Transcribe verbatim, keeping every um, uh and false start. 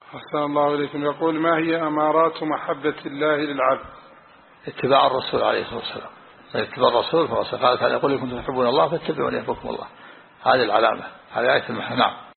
أحسن الله إليكم. يقول: ما هي أمارات محبة الله للعبد؟ اتباع الرسول عليه الصلاة والسلام. اتباع الرسول فقال: يقول: إن كنتم تحبون الله فاتبعوني يحببكم الله. هذه العلامة، هذه آية المحبة. نعم.